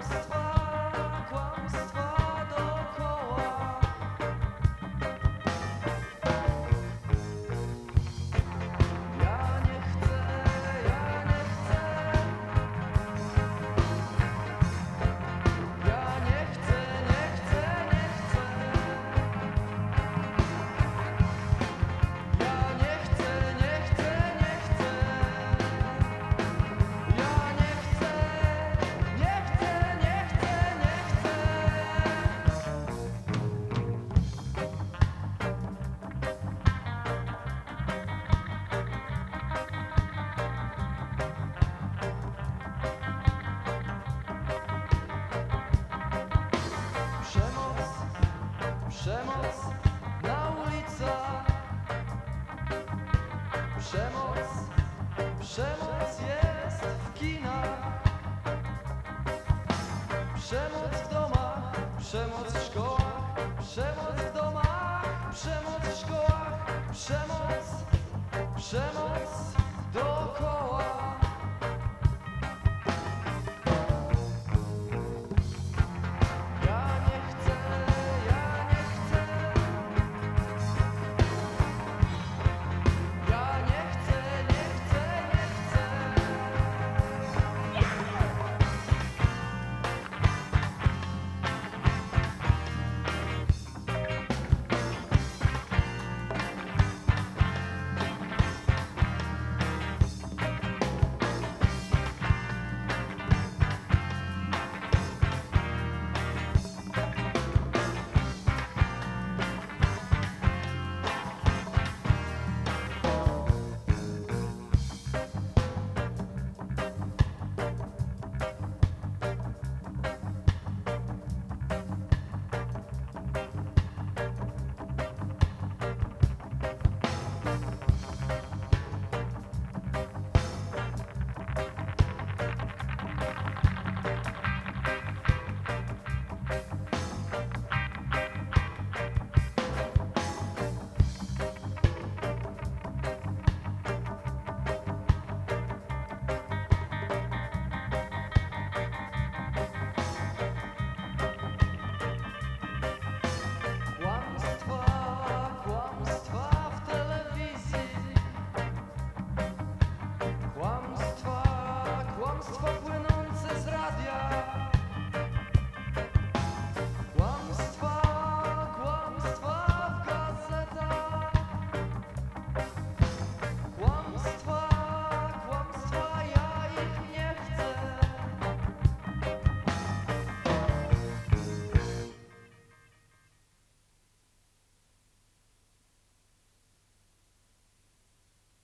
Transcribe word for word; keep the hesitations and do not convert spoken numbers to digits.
Kłamstwa, kłamstwa dookoła. Ja nie chcę, ja nie chcę. Ja nie chcę, nie chcę, nie chcę. Ja nie chcę, nie chcę, nie chcę. Ja nie chcę, nie chcę, nie chcę, nie chcę. Przemoc, przemoc na ulicach. Przemoc, przemoc jest w kinach. Przemoc w domach, przemoc w szkołach. Przemoc w domach, przemoc w szkołach. Przemoc, przemoc